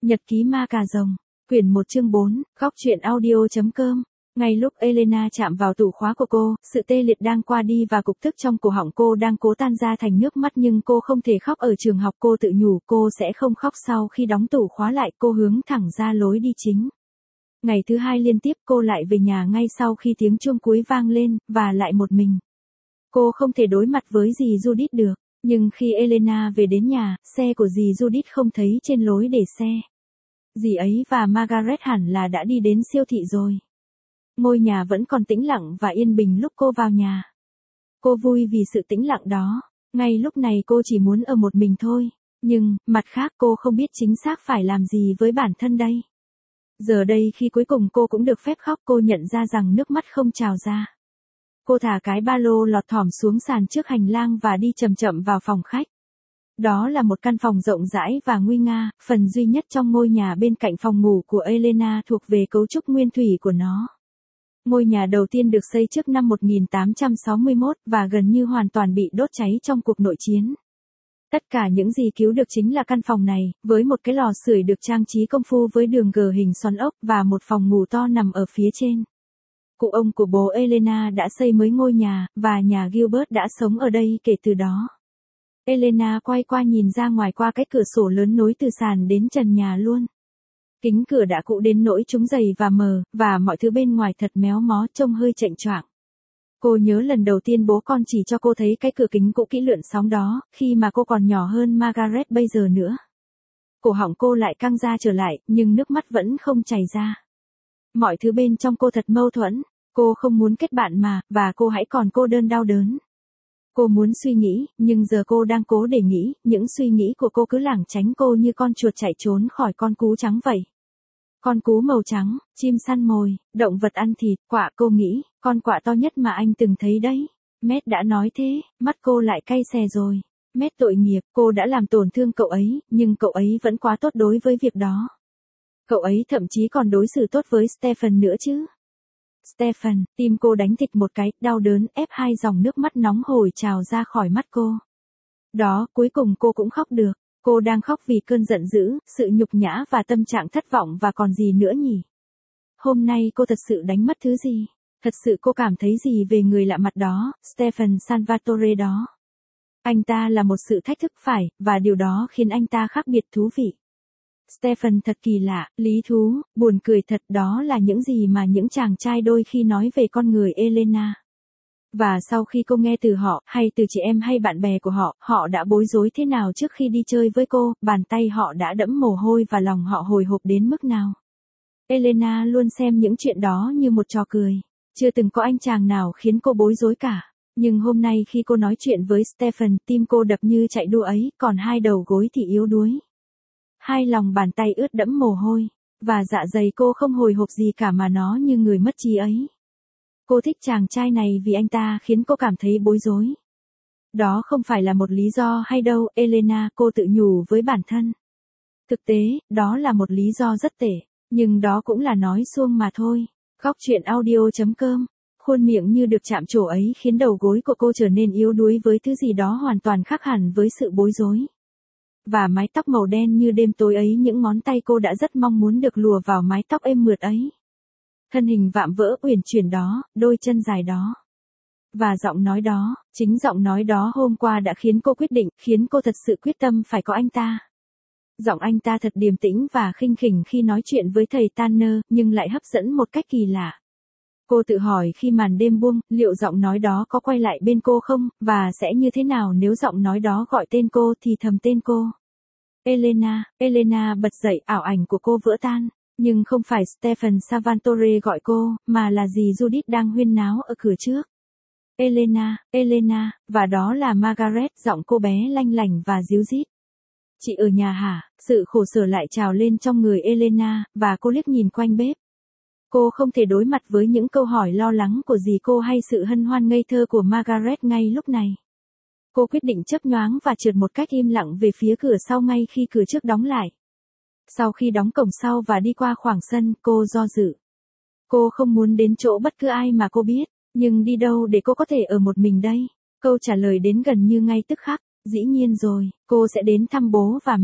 Nhật ký ma cà rồng, quyển 1 chương 4, góc truyện audio.com. Ngay lúc Elena chạm vào tủ khóa của cô, sự tê liệt đang qua đi và cục tức trong cổ họng cô đang cố tan ra thành nước mắt, nhưng cô không thể khóc ở trường học. Cô tự nhủ cô sẽ không khóc. Sau khi đóng tủ khóa lại, cô hướng thẳng ra lối đi chính. Ngày thứ hai liên tiếp cô lại về nhà ngay sau khi tiếng chuông cuối vang lên, và lại một mình. Cô không thể đối mặt với dì Judith được. Nhưng khi Elena về đến nhà, xe của dì Judith không thấy trên lối để xe. Dì ấy và Margaret hẳn là đã đi đến siêu thị rồi. Ngôi nhà vẫn còn tĩnh lặng và yên bình lúc cô vào nhà. Cô vui vì sự tĩnh lặng đó. Ngay lúc này cô chỉ muốn ở một mình thôi. Nhưng, mặt khác cô không biết chính xác phải làm gì với bản thân đây. Giờ đây khi cuối cùng cô cũng được phép khóc, cô nhận ra rằng nước mắt không trào ra. Cô thả cái ba lô lọt thỏm xuống sàn trước hành lang và đi chậm chậm vào phòng khách. Đó là một căn phòng rộng rãi và nguy nga, phần duy nhất trong ngôi nhà bên cạnh phòng ngủ của Elena thuộc về cấu trúc nguyên thủy của nó. Ngôi nhà đầu tiên được xây trước năm 1861 và gần như hoàn toàn bị đốt cháy trong cuộc nội chiến. Tất cả những gì cứu được chính là căn phòng này, với một cái lò sưởi được trang trí công phu với đường gờ hình xoắn ốc và một phòng ngủ to nằm ở phía trên. Cụ ông của bố Elena đã xây mới ngôi nhà, và nhà Gilbert đã sống ở đây kể từ đó. Elena quay qua nhìn ra ngoài qua cái cửa sổ lớn nối từ sàn đến trần nhà luôn. Kính cửa đã cũ đến nỗi chúng dày và mờ, và mọi thứ bên ngoài thật méo mó, trông hơi chệch choạng. Cô nhớ lần đầu tiên bố con chỉ cho cô thấy cái cửa kính cũ kỹ lượn sóng đó, khi mà cô còn nhỏ hơn Margaret bây giờ nữa. Cổ họng cô lại căng ra trở lại, nhưng nước mắt vẫn không chảy ra. Mọi thứ bên trong cô thật mâu thuẫn. Cô không muốn kết bạn mà, và cô hãy còn cô đơn đau đớn. Cô muốn suy nghĩ, nhưng giờ cô đang cố để nghĩ, những suy nghĩ của cô cứ lảng tránh cô như con chuột chạy trốn khỏi con cú trắng vậy. Con cú màu trắng, chim săn mồi, động vật ăn thịt, quạ. Cô nghĩ, con quạ to nhất mà anh từng thấy đấy. Matt đã nói thế, mắt cô lại cay xè rồi. Matt tội nghiệp, cô đã làm tổn thương cậu ấy, nhưng cậu ấy vẫn quá tốt đối với việc đó. Cậu ấy thậm chí còn đối xử tốt với Stephen nữa chứ. Stephen, tim cô đánh thịch một cái, đau đớn ép hai dòng nước mắt nóng hổi trào ra khỏi mắt cô. Đó, cuối cùng cô cũng khóc được. Cô đang khóc vì cơn giận dữ, sự nhục nhã và tâm trạng thất vọng, và còn gì nữa nhỉ? Hôm nay cô thật sự đánh mất thứ gì? Thật sự cô cảm thấy gì về người lạ mặt đó, Stephen Salvatore đó? Anh ta là một sự thách thức phải, và điều đó khiến anh ta khác biệt thú vị. Stephen thật kỳ lạ, lý thú, buồn cười thật, đó là những gì mà những chàng trai đôi khi nói về con người Elena. Và sau khi cô nghe từ họ, hay từ chị em hay bạn bè của họ, họ đã bối rối thế nào trước khi đi chơi với cô, bàn tay họ đã đẫm mồ hôi và lòng họ hồi hộp đến mức nào. Elena luôn xem những chuyện đó như một trò cười. Chưa từng có anh chàng nào khiến cô bối rối cả. Nhưng hôm nay khi cô nói chuyện với Stephen, tim cô đập như chạy đua ấy, còn hai đầu gối thì yếu đuối. Hai lòng bàn tay ướt đẫm mồ hôi, và dạ dày cô không hồi hộp gì cả mà nó như người mất trí ấy. Cô thích chàng trai này vì anh ta khiến cô cảm thấy bối rối. Đó không phải là một lý do hay đâu, Elena, cô tự nhủ với bản thân. Thực tế, đó là một lý do rất tệ, nhưng đó cũng là nói suông mà thôi. Góc truyện audio.com. Khuôn miệng như được chạm trổ ấy khiến đầu gối của cô trở nên yếu đuối với thứ gì đó hoàn toàn khác hẳn với sự bối rối. Và mái tóc màu đen như đêm tối ấy, những ngón tay cô đã rất mong muốn được lùa vào mái tóc êm mượt ấy. Thân hình vạm vỡ uyển chuyển đó, đôi chân dài đó. Và giọng nói đó, chính giọng nói đó hôm qua đã khiến cô quyết định, khiến cô thật sự quyết tâm phải có anh ta. Giọng anh ta thật điềm tĩnh và khinh khỉnh khi nói chuyện với thầy Tanner, nhưng lại hấp dẫn một cách kỳ lạ. Cô tự hỏi khi màn đêm buông, liệu giọng nói đó có quay lại bên cô không, và sẽ như thế nào nếu giọng nói đó gọi tên cô, thì thầm tên cô. Elena, Elena bật dậy, ảo ảnh của cô vỡ tan. Nhưng không phải Stephen Salvatore gọi cô, mà là dì Judith đang huyên náo ở cửa trước. Elena, Elena, và đó là Margaret, giọng cô bé lanh lảnh và díu dít. Chị ở nhà hả? Sự khổ sở lại trào lên trong người Elena, và cô liếc nhìn quanh bếp. Cô không thể đối mặt với những câu hỏi lo lắng của dì cô hay sự hân hoan ngây thơ của Margaret ngay lúc này. Cô quyết định chớp nhoáng và trượt một cách im lặng về phía cửa sau ngay khi cửa trước đóng lại. Sau khi đóng cổng sau và đi qua khoảng sân, cô do dự. Cô không muốn đến chỗ bất cứ ai mà cô biết, nhưng đi đâu để cô có thể ở một mình đây? Câu trả lời đến gần như ngay tức khắc. Dĩ nhiên rồi, cô sẽ đến thăm bố và mẹ.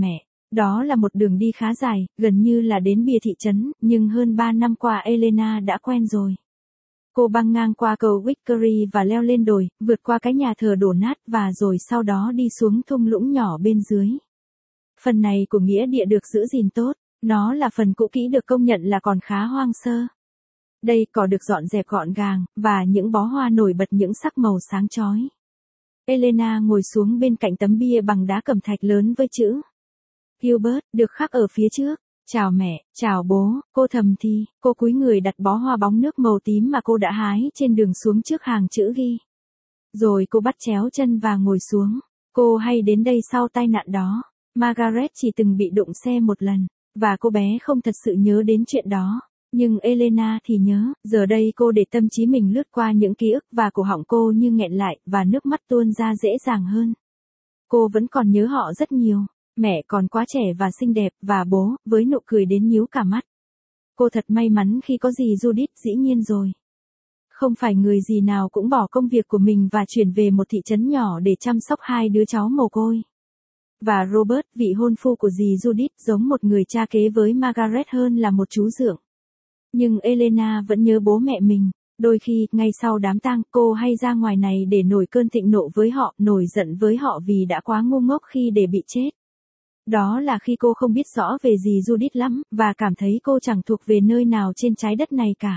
Đó là một đường đi khá dài, gần như là đến bìa thị trấn, nhưng hơn 3 năm qua Elena đã quen rồi. Cô băng ngang qua cầu Victory và leo lên đồi, vượt qua cái nhà thờ đổ nát và rồi sau đó đi xuống thung lũng nhỏ bên dưới. Phần này của nghĩa địa được giữ gìn tốt, nó là phần cũ kỹ được công nhận là còn khá hoang sơ. Đây cỏ được dọn dẹp gọn gàng, và những bó hoa nổi bật những sắc màu sáng chói. Elena ngồi xuống bên cạnh tấm bia bằng đá cẩm thạch lớn với chữ Gilbert được khắc ở phía trước. Chào mẹ, chào bố, cô thầm thì, cô cúi người đặt bó hoa bóng nước màu tím mà cô đã hái trên đường xuống trước hàng chữ ghi. Rồi cô bắt chéo chân và ngồi xuống. Cô hay đến đây sau tai nạn đó. Margaret chỉ từng bị đụng xe một lần, và cô bé không thật sự nhớ đến chuyện đó. Nhưng Elena thì nhớ, giờ đây cô để tâm trí mình lướt qua những ký ức và cổ họng cô như nghẹn lại và nước mắt tuôn ra dễ dàng hơn. Cô vẫn còn nhớ họ rất nhiều. Mẹ còn quá trẻ và xinh đẹp, và bố, với nụ cười đến nhíu cả mắt. Cô thật may mắn khi có dì Judith, dĩ nhiên rồi. Không phải người dì nào cũng bỏ công việc của mình và chuyển về một thị trấn nhỏ để chăm sóc hai đứa cháu mồ côi. Và Robert, vị hôn phu của dì Judith, giống một người cha kế với Margaret hơn là một chú dượng. Nhưng Elena vẫn nhớ bố mẹ mình. Đôi khi, ngay sau đám tang, cô hay ra ngoài này để nổi cơn thịnh nộ với họ, nổi giận với họ vì đã quá ngu ngốc khi để bị chết. Đó là khi cô không biết rõ về dì Judith lắm, và cảm thấy cô chẳng thuộc về nơi nào trên trái đất này cả.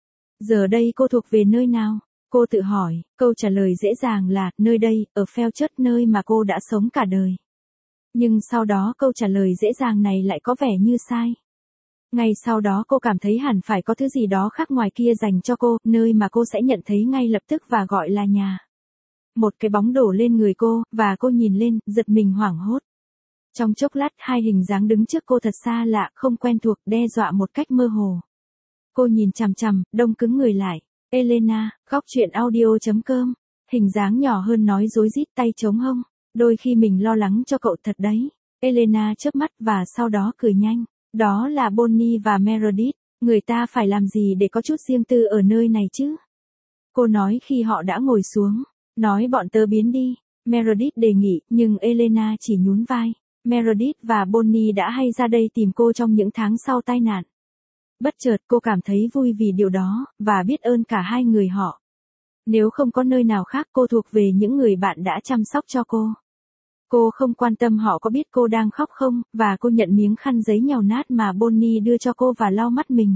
Giờ đây cô thuộc về nơi nào? Cô tự hỏi, câu trả lời dễ dàng là, nơi đây, ở Felchurch, nơi mà cô đã sống cả đời. Nhưng sau đó câu trả lời dễ dàng này lại có vẻ như sai. Ngay sau đó cô cảm thấy hẳn phải có thứ gì đó khác ngoài kia dành cho cô, nơi mà cô sẽ nhận thấy ngay lập tức và gọi là nhà. Một cái bóng đổ lên người cô, và cô nhìn lên, giật mình hoảng hốt. Trong chốc lát hai hình dáng đứng trước cô thật xa lạ, không quen thuộc, đe dọa một cách mơ hồ. Cô nhìn chằm chằm, đông cứng người lại. Elena, góc chuyện audio.com. Hình dáng nhỏ hơn nói rối rít, tay chống hông. Đôi khi mình lo lắng cho cậu thật đấy. Elena chớp mắt và sau đó cười nhanh. Đó là Bonnie và Meredith. Người ta phải làm gì để có chút riêng tư ở nơi này chứ? Cô nói khi họ đã ngồi xuống. Nói bọn tớ biến đi. Meredith đề nghị, nhưng Elena chỉ nhún vai. Meredith và Bonnie đã hay ra đây tìm cô trong những tháng sau tai nạn. Bất chợt cô cảm thấy vui vì điều đó, và biết ơn cả hai người họ. Nếu không có nơi nào khác cô thuộc về những người bạn đã chăm sóc cho cô. Cô không quan tâm họ có biết cô đang khóc không, và cô nhận miếng khăn giấy nhàu nát mà Bonnie đưa cho cô và lau mắt mình.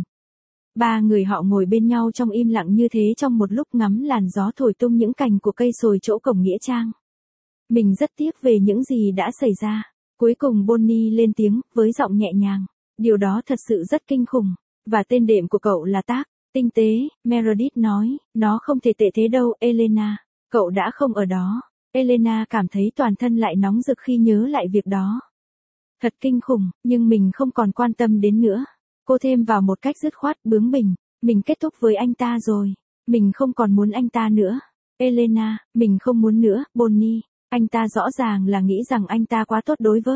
Ba người họ ngồi bên nhau trong im lặng như thế trong một lúc ngắm làn gió thổi tung những cành của cây sồi chỗ cổng nghĩa trang. Mình rất tiếc về những gì đã xảy ra. Cuối cùng Bonnie lên tiếng, với giọng nhẹ nhàng. Điều đó thật sự rất kinh khủng. Và tên đệm của cậu là Tác. Tinh tế, Meredith nói, nó không thể tệ thế đâu, Elena. Cậu đã không ở đó. Elena cảm thấy toàn thân lại nóng rực khi nhớ lại việc đó. Thật kinh khủng, nhưng mình không còn quan tâm đến nữa. Cô thêm vào một cách dứt khoát, bướng bỉnh. Mình kết thúc với anh ta rồi. Mình không còn muốn anh ta nữa. Elena, mình không muốn nữa, Bonnie. Anh ta rõ ràng là nghĩ rằng anh ta quá tốt đối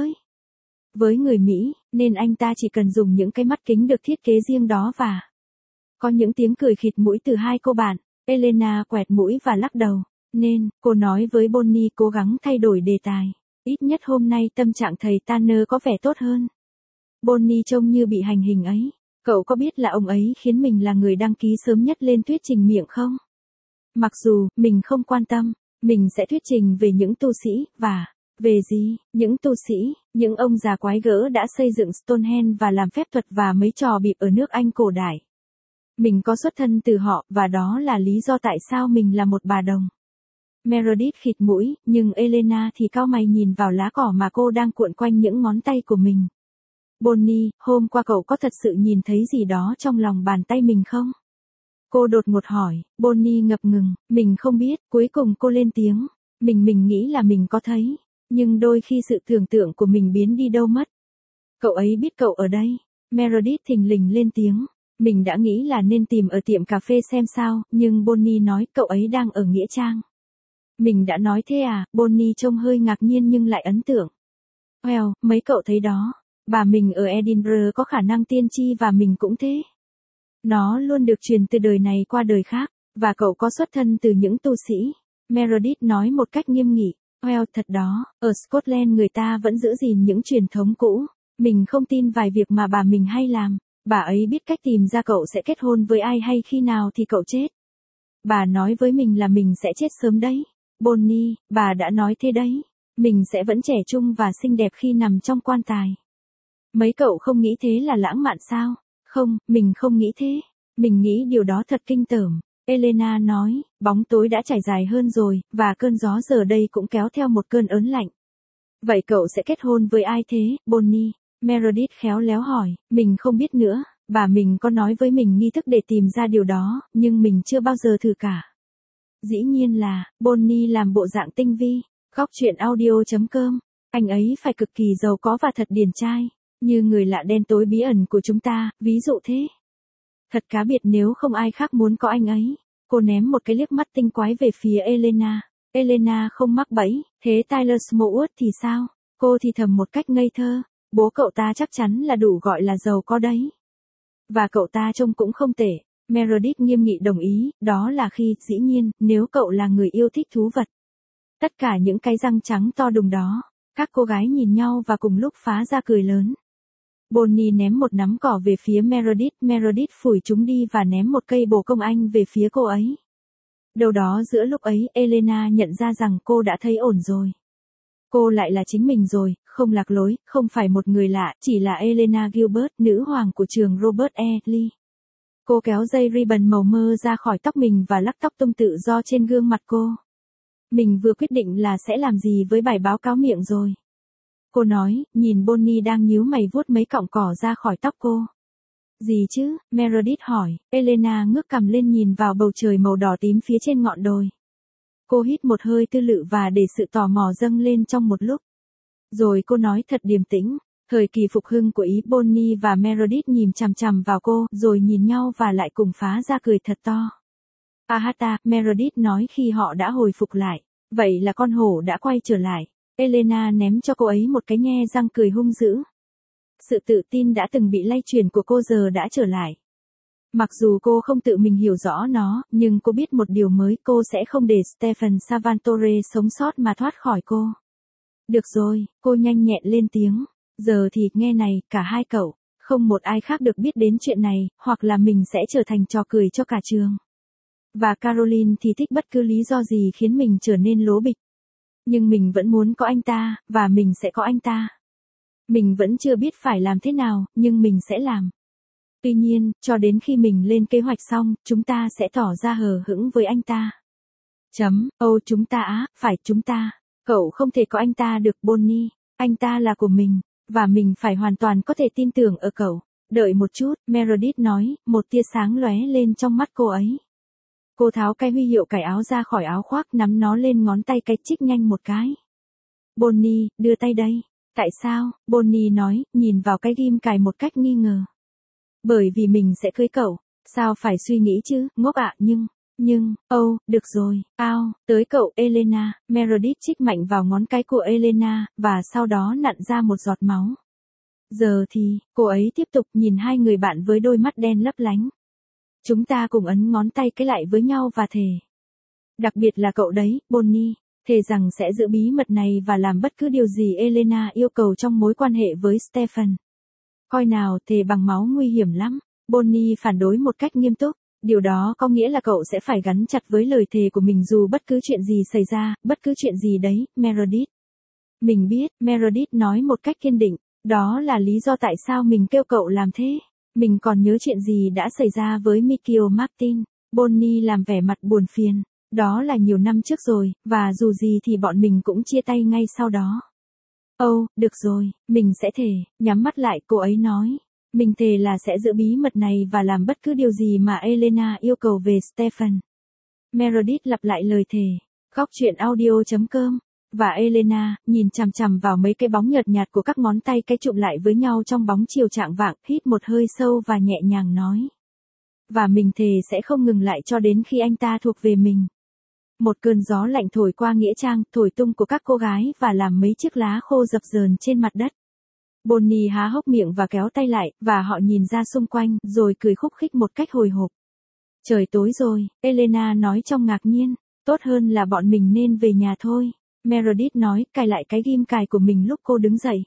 với người Mỹ, nên anh ta chỉ cần dùng những cái mắt kính được thiết kế riêng đó và... Có những tiếng cười khịt mũi từ hai cô bạn. Elena quẹt mũi và lắc đầu. Nên, cô nói với Bonnie cố gắng thay đổi đề tài. Ít nhất hôm nay tâm trạng thầy Tanner có vẻ tốt hơn. Bonnie trông như bị hành hình ấy. Cậu có biết là ông ấy khiến mình là người đăng ký sớm nhất lên thuyết trình miệng không? Mặc dù, mình không quan tâm. Mình sẽ thuyết trình về những tu sĩ, và... Về gì? Những tu sĩ, những ông già quái gỡ đã xây dựng Stonehenge và làm phép thuật và mấy trò bịp ở nước Anh cổ đại. Mình có xuất thân từ họ, và đó là lý do tại sao mình là một bà đồng. Meredith khịt mũi, nhưng Elena thì cau mày nhìn vào lá cỏ mà cô đang cuộn quanh những ngón tay của mình. Bonnie, hôm qua cậu có thật sự nhìn thấy gì đó trong lòng bàn tay mình không? Cô đột ngột hỏi. Bonnie ngập ngừng, mình không biết. Cuối cùng cô lên tiếng. Mình nghĩ là mình có thấy. Nhưng đôi khi sự tưởng tượng của mình biến đi đâu mất. Cậu ấy biết cậu ở đây. Meredith thình lình lên tiếng. Mình đã nghĩ là nên tìm ở tiệm cà phê xem sao, nhưng Bonnie nói cậu ấy đang ở nghĩa trang. Mình đã nói thế à? Bonnie trông hơi ngạc nhiên nhưng lại ấn tượng. Well, mấy cậu thấy đó. Bà mình ở Edinburgh có khả năng tiên tri và mình cũng thế. Nó luôn được truyền từ đời này qua đời khác, và cậu có xuất thân từ những tu sĩ. Meredith nói một cách nghiêm nghị. Well, thật đó, ở Scotland người ta vẫn giữ gìn những truyền thống cũ. Mình không tin vài việc mà bà mình hay làm. Bà ấy biết cách tìm ra cậu sẽ kết hôn với ai hay khi nào thì cậu chết. Bà nói với mình là mình sẽ chết sớm đấy. Bonnie, bà đã nói thế đấy. Mình sẽ vẫn trẻ trung và xinh đẹp khi nằm trong quan tài. Mấy cậu không nghĩ thế là lãng mạn sao? Không, mình không nghĩ thế. Mình nghĩ điều đó thật kinh tởm. Elena nói, bóng tối đã trải dài hơn rồi, và cơn gió giờ đây cũng kéo theo một cơn ớn lạnh. Vậy cậu sẽ kết hôn với ai thế, Bonnie? Meredith khéo léo hỏi, mình không biết nữa, bà mình có nói với mình nghi thức để tìm ra điều đó, nhưng mình chưa bao giờ thử cả. Dĩ nhiên là, Bonnie làm bộ dạng tinh vi, góc chuyện audio.com, anh ấy phải cực kỳ giàu có và thật điển trai, như người lạ đen tối bí ẩn của chúng ta, ví dụ thế. Thật cá biệt nếu không ai khác muốn có anh ấy. Cô ném một cái liếc mắt tinh quái về phía Elena. Elena không mắc bẫy, thế Tyler Smallwood thì sao? Cô thì thầm một cách ngây thơ. Bố cậu ta chắc chắn là đủ gọi là giàu có đấy. Và cậu ta trông cũng không tệ. Meredith nghiêm nghị đồng ý, đó là khi, dĩ nhiên, nếu cậu là người yêu thích thú vật. Tất cả những cái răng trắng to đùng đó. Các cô gái nhìn nhau và cùng lúc phá ra cười lớn. Bonnie ném một nắm cỏ về phía Meredith phủi chúng đi và ném một cây bồ công anh về phía cô ấy. Đâu đó giữa lúc ấy, Elena nhận ra rằng cô đã thấy ổn rồi. Cô lại là chính mình rồi, không lạc lối, không phải một người lạ, chỉ là Elena Gilbert, nữ hoàng của trường Robert E. Lee. Cô kéo dây ribbon màu mơ ra khỏi tóc mình và lắc tóc tung tự do trên gương mặt cô. Mình vừa quyết định là sẽ làm gì với bài báo cáo miệng rồi. Cô nói, nhìn Bonnie đang nhíu mày vuốt mấy cọng cỏ ra khỏi tóc cô. Gì chứ? Meredith hỏi. Elena ngước cằm lên nhìn vào bầu trời màu đỏ tím phía trên ngọn đồi. Cô hít một hơi tư lự và để sự tò mò dâng lên trong một lúc. Rồi cô nói thật điềm tĩnh. Thời kỳ phục hưng của ý. Bonnie và Meredith nhìn chằm chằm vào cô, rồi nhìn nhau và lại cùng phá ra cười thật to. Ahata, Meredith nói khi họ đã hồi phục lại. Vậy là con hổ đã quay trở lại. Elena ném cho cô ấy một cái nhe răng cười hung dữ. Sự tự tin đã từng bị lay chuyển của cô giờ đã trở lại. Mặc dù cô không tự mình hiểu rõ nó, nhưng cô biết một điều mới, cô sẽ không để Stephen Salvatore sống sót mà thoát khỏi cô. Được rồi, cô nhanh nhẹn lên tiếng. Giờ thì, nghe này, cả hai cậu, không một ai khác được biết đến chuyện này, hoặc là mình sẽ trở thành trò cười cho cả trường. Và Caroline thì thích bất cứ lý do gì khiến mình trở nên lố bịch. Nhưng mình vẫn muốn có anh ta, và mình sẽ có anh ta. Mình vẫn chưa biết phải làm thế nào, nhưng mình sẽ làm. Tuy nhiên, cho đến khi mình lên kế hoạch xong, chúng ta sẽ tỏ ra hờ hững với anh ta. Chúng ta á, phải chúng ta. Cậu không thể có anh ta được, Bonnie. Anh ta là của mình, và mình phải hoàn toàn có thể tin tưởng ở cậu. Đợi một chút, Meredith nói, một tia sáng lóe lên trong mắt cô ấy. Cô tháo cái huy hiệu cài áo ra khỏi áo khoác, nắm nó lên ngón tay cái chích nhanh một cái. Bonnie, đưa tay đây. Tại sao? Bonnie nói, nhìn vào cái ghim cài một cách nghi ngờ. Bởi vì mình sẽ cưới cậu. Sao phải suy nghĩ chứ, ngốc ạ, được rồi, tới cậu, Elena. Meredith chích mạnh vào ngón cái của Elena, và sau đó nặn ra một giọt máu. Giờ thì, cô ấy tiếp tục nhìn hai người bạn với đôi mắt đen lấp lánh. Chúng ta cùng ấn ngón tay cái lại với nhau và thề. Đặc biệt là cậu đấy, Bonnie, thề rằng sẽ giữ bí mật này và làm bất cứ điều gì Elena yêu cầu trong mối quan hệ với Stephen. Coi nào, thề bằng máu nguy hiểm lắm. Bonnie phản đối một cách nghiêm túc. Điều đó có nghĩa là cậu sẽ phải gắn chặt với lời thề của mình dù bất cứ chuyện gì xảy ra, bất cứ chuyện gì đấy, Meredith. Mình biết, Meredith nói một cách kiên định. Đó là lý do tại sao mình kêu cậu làm thế. Mình còn nhớ chuyện gì đã xảy ra với Michael Martin. Bonnie làm vẻ mặt buồn phiền. Đó là nhiều năm trước rồi, và dù gì thì bọn mình cũng chia tay ngay sau đó. Được rồi, mình sẽ thề, nhắm mắt lại, cô ấy nói. Mình thề là sẽ giữ bí mật này và làm bất cứ điều gì mà Elena yêu cầu về Stephen. Meredith lặp lại lời thề. Góc chuyện audio.com. Và Elena, nhìn chằm chằm vào mấy cái bóng nhợt nhạt của các ngón tay cái chụm lại với nhau trong bóng chiều chạng vạng, hít một hơi sâu và nhẹ nhàng nói. Và mình thề sẽ không ngừng lại cho đến khi anh ta thuộc về mình. Một cơn gió lạnh thổi qua nghĩa trang, thổi tung của các cô gái và làm mấy chiếc lá khô dập dờn trên mặt đất. Bonnie há hốc miệng và kéo tay lại, và họ nhìn ra xung quanh, rồi cười khúc khích một cách hồi hộp. Trời tối rồi, Elena nói trong ngạc nhiên, tốt hơn là bọn mình nên về nhà thôi. Meredith nói, cài lại cái ghim cài của mình lúc cô đứng dậy.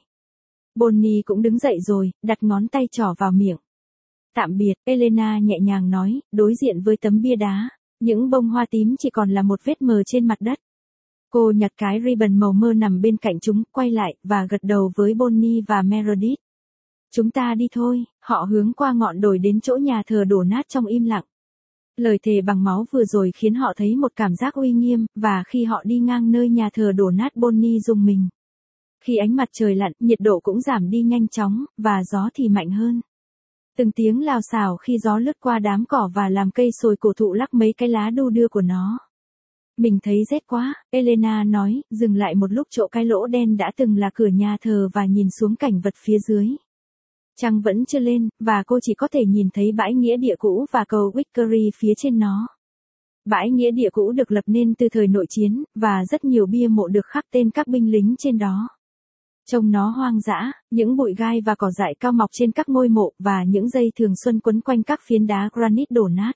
Bonnie cũng đứng dậy rồi, đặt ngón tay trỏ vào miệng. Tạm biệt, Elena nhẹ nhàng nói, đối diện với tấm bia đá. Những bông hoa tím chỉ còn là một vết mờ trên mặt đất. Cô nhặt cái ribbon màu mơ nằm bên cạnh chúng, quay lại, và gật đầu với Bonnie và Meredith. Chúng ta đi thôi, họ hướng qua ngọn đồi đến chỗ nhà thờ đổ nát trong im lặng. Lời thề bằng máu vừa rồi khiến họ thấy một cảm giác uy nghiêm, và khi họ đi ngang nơi nhà thờ đổ nát Bonnie rùng mình. Khi ánh mặt trời lặn, nhiệt độ cũng giảm đi nhanh chóng, và gió thì mạnh hơn. Từng tiếng lào xào khi gió lướt qua đám cỏ và làm cây sồi cổ thụ lắc mấy cái lá đu đưa của nó. Mình thấy rét quá, Elena nói, dừng lại một lúc chỗ cái lỗ đen đã từng là cửa nhà thờ và nhìn xuống cảnh vật phía dưới. Trăng vẫn chưa lên, và cô chỉ có thể nhìn thấy bãi nghĩa địa cũ và cầu Victory phía trên nó. Bãi nghĩa địa cũ được lập nên từ thời nội chiến, và rất nhiều bia mộ được khắc tên các binh lính trên đó. Trông nó hoang dã, những bụi gai và cỏ dại cao mọc trên các ngôi mộ và những dây thường xuân quấn quanh các phiến đá granite đổ nát.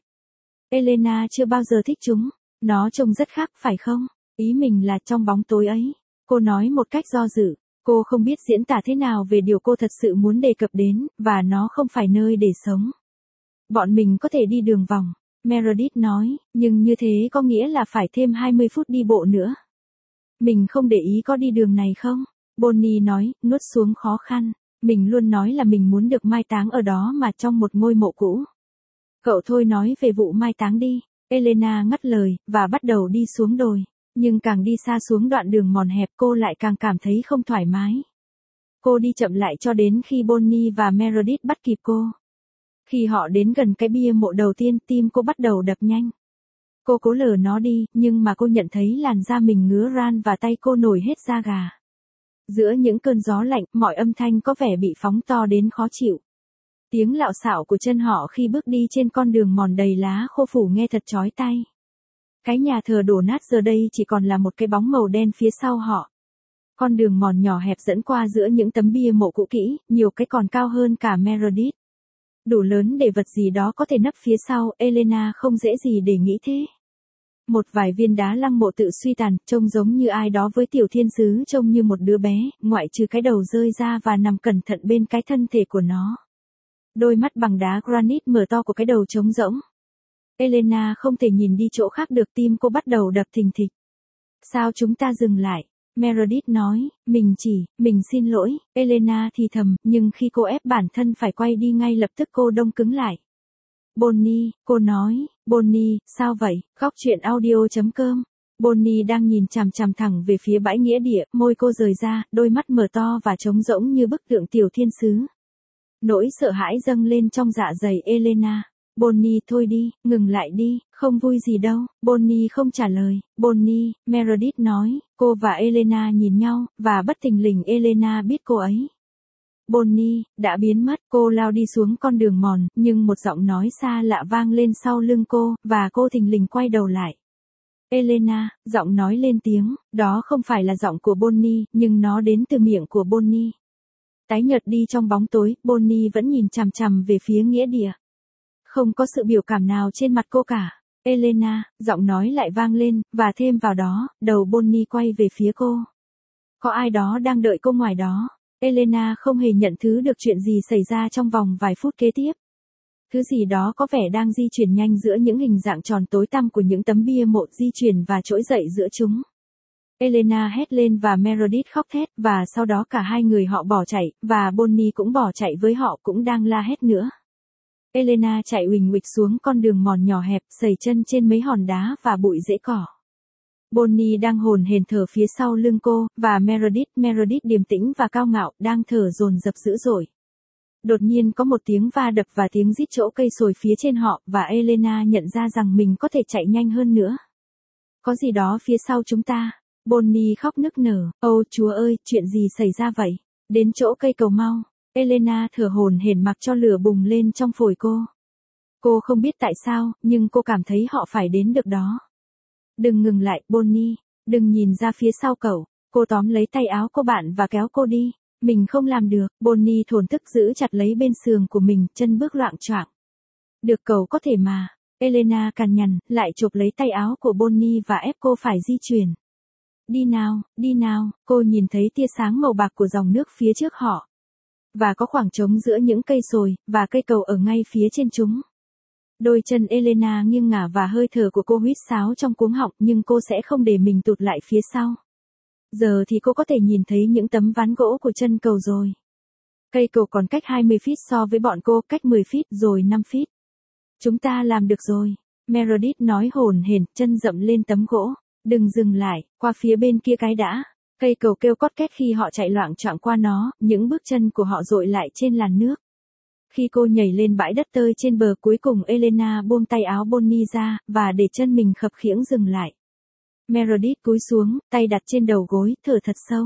Elena chưa bao giờ thích chúng, nó trông rất khác phải không? Ý mình là trong bóng tối ấy. Cô nói một cách do dự, cô không biết diễn tả thế nào về điều cô thật sự muốn đề cập đến, và nó không phải nơi để sống. Bọn mình có thể đi đường vòng, Meredith nói, nhưng như thế có nghĩa là phải thêm 20 phút đi bộ nữa. Mình không để ý có đi đường này không? Bonnie nói, nuốt xuống khó khăn. Mình luôn nói là mình muốn được mai táng ở đó mà trong một ngôi mộ cũ. Cậu thôi nói về vụ mai táng đi. Elena ngắt lời, và bắt đầu đi xuống đồi. Nhưng càng đi xa xuống đoạn đường mòn hẹp cô lại càng cảm thấy không thoải mái. Cô đi chậm lại cho đến khi Bonnie và Meredith bắt kịp cô. Khi họ đến gần cái bia mộ đầu tiên, tim cô bắt đầu đập nhanh. Cô cố lờ nó đi, nhưng mà cô nhận thấy làn da mình ngứa ran và tay cô nổi hết da gà. Giữa những cơn gió lạnh, mọi âm thanh có vẻ bị phóng to đến khó chịu. Tiếng lạo xạo của chân họ khi bước đi trên con đường mòn đầy lá khô phủ nghe thật chói tai. Cái nhà thờ đổ nát giờ đây chỉ còn là một cái bóng màu đen phía sau họ. Con đường mòn nhỏ hẹp dẫn qua giữa những tấm bia mộ cũ kỹ, nhiều cái còn cao hơn cả Meredith. Đủ lớn để vật gì đó có thể nấp phía sau, Elena không dễ gì để nghĩ thế. Một vài viên đá lăng mộ tự suy tàn, trông giống như ai đó với tiểu thiên sứ trông như một đứa bé, ngoại trừ cái đầu rơi ra và nằm cẩn thận bên cái thân thể của nó. Đôi mắt bằng đá granite mở to của cái đầu trống rỗng. Elena không thể nhìn đi chỗ khác được, tim cô bắt đầu đập thình thịch. Sao chúng ta dừng lại? Meredith nói, mình xin lỗi, Elena thì thầm, nhưng khi cô ép bản thân phải quay đi ngay lập tức cô đông cứng lại. Bonnie, cô nói, Bonnie, sao vậy? Góc truyện audio.com. Bonnie đang nhìn chằm chằm thẳng về phía bãi nghĩa địa, môi cô rời ra, đôi mắt mở to và trống rỗng như bức tượng tiểu thiên sứ. Nỗi sợ hãi dâng lên trong dạ dày Elena. Bonnie, thôi đi, ngừng lại đi, không vui gì đâu. Bonnie không trả lời. Bonnie, Meredith nói, cô và Elena nhìn nhau, và bất thình lình Elena biết cô ấy. Bonnie, đã biến mất, cô lao đi xuống con đường mòn, nhưng một giọng nói xa lạ vang lên sau lưng cô, và cô thình lình quay đầu lại. Elena, giọng nói lên tiếng, đó không phải là giọng của Bonnie, nhưng nó đến từ miệng của Bonnie. Tái nhợt đi trong bóng tối, Bonnie vẫn nhìn chằm chằm về phía nghĩa địa. Không có sự biểu cảm nào trên mặt cô cả. Elena, giọng nói lại vang lên, và thêm vào đó, đầu Bonnie quay về phía cô. Có ai đó đang đợi cô ngoài đó. Elena không hề nhận thứ được chuyện gì xảy ra trong vòng vài phút kế tiếp. Thứ gì đó có vẻ đang di chuyển nhanh giữa những hình dạng tròn tối tăm của những tấm bia mộ, di chuyển và trỗi dậy giữa chúng. Elena hét lên và Meredith khóc thét, và sau đó cả hai người họ bỏ chạy, và Bonnie cũng bỏ chạy với họ, cũng đang la hét nữa. Elena chạy uỳnh uịch xuống con đường mòn nhỏ hẹp, sẩy chân trên mấy hòn đá và bụi rễ cỏ. Bonnie đang hồn hển thở phía sau lưng cô, và Meredith điềm tĩnh và cao ngạo, đang thở dồn dập dữ dội. Đột nhiên có một tiếng va đập và tiếng rít chỗ cây sồi phía trên họ, và Elena nhận ra rằng mình có thể chạy nhanh hơn nữa. Có gì đó phía sau chúng ta. Bonnie khóc nức nở, ôi Chúa ơi, chuyện gì xảy ra vậy? Đến chỗ cây cầu mau. Elena thở hổn hển mặc cho lửa bùng lên trong phổi cô. Cô không biết tại sao, nhưng cô cảm thấy họ phải đến được đó. Đừng ngừng lại, Bonnie. Đừng nhìn ra phía sau cậu. Cô tóm lấy tay áo cô bạn và kéo cô đi. Mình không làm được. Bonnie thổn thức giữ chặt lấy bên sườn của mình, chân bước loạng choạng. Được cậu có thể mà. Elena cằn nhằn, lại chộp lấy tay áo của Bonnie và ép cô phải di chuyển. đi nào, cô nhìn thấy tia sáng màu bạc của dòng nước phía trước họ. Và có khoảng trống giữa những cây sồi, và cây cầu ở ngay phía trên chúng. Đôi chân Elena nghiêng ngả và hơi thở của cô huýt sáo trong cuống họng, nhưng cô sẽ không để mình tụt lại phía sau. Giờ thì cô có thể nhìn thấy những tấm ván gỗ của chân cầu rồi. Cây cầu còn cách 20 feet so với bọn cô, cách 10 feet rồi 5 feet. Chúng ta làm được rồi. Meredith nói hổn hển, chân dậm lên tấm gỗ. Đừng dừng lại, qua phía bên kia cái đã. Cây cầu kêu cót két khi họ chạy loạng choạng qua nó, những bước chân của họ dội lại trên làn nước. Khi cô nhảy lên bãi đất tơi trên bờ, cuối cùng Elena buông tay áo Bonnie ra, và để chân mình khập khiễng dừng lại. Meredith cúi xuống, tay đặt trên đầu gối, thở thật sâu.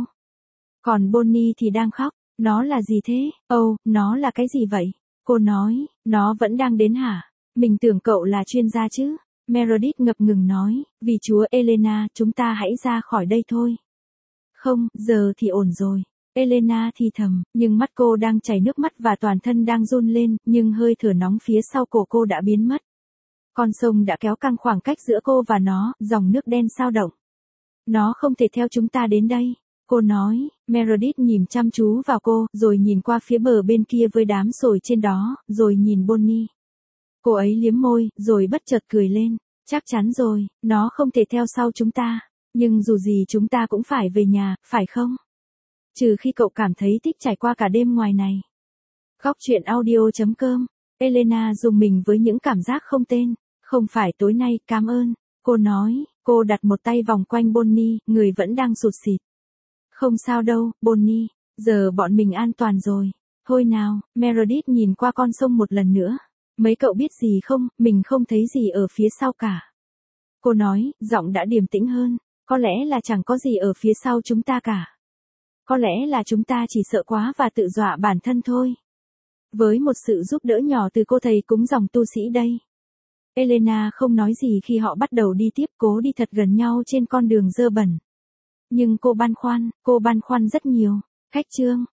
Còn Bonnie thì đang khóc. Nó là gì thế? Nó là cái gì vậy? Cô nói, nó vẫn đang đến hả? Mình tưởng cậu là chuyên gia chứ. Meredith ngập ngừng nói, vì Chúa Elena, chúng ta hãy ra khỏi đây thôi. Không, giờ thì ổn rồi. Elena thì thầm, nhưng mắt cô đang chảy nước mắt và toàn thân đang run lên, nhưng hơi thở nóng phía sau cổ cô đã biến mất. Con sông đã kéo căng khoảng cách giữa cô và nó, dòng nước đen sao động. Nó không thể theo chúng ta đến đây. Cô nói. Meredith nhìn chăm chú vào cô, rồi nhìn qua phía bờ bên kia với đám sồi trên đó, rồi nhìn Bonnie. Cô ấy liếm môi, rồi bất chợt cười lên. Chắc chắn rồi, nó không thể theo sau chúng ta. Nhưng dù gì chúng ta cũng phải về nhà, phải không? Trừ khi cậu cảm thấy thích trải qua cả đêm ngoài này. Góc truyện audio.com. Elena dùng mình với những cảm giác không tên. Không phải tối nay, cảm ơn. Cô nói. Cô đặt một tay vòng quanh Bonnie, người vẫn đang sụt sịt. Không sao đâu, Bonnie. Giờ bọn mình an toàn rồi. Thôi nào, Meredith nhìn qua con sông một lần nữa. Mấy cậu biết gì không, mình không thấy gì ở phía sau cả. Cô nói, giọng đã điềm tĩnh hơn. Có lẽ là chẳng có gì ở phía sau chúng ta cả. Có lẽ là chúng ta chỉ sợ quá và tự dọa bản thân thôi. Với một sự giúp đỡ nhỏ từ cô thầy cúng dòng tu sĩ đây. Elena không nói gì khi họ bắt đầu đi tiếp, cố đi thật gần nhau trên con đường dơ bẩn. Nhưng cô băn khoăn rất nhiều. Khách chương.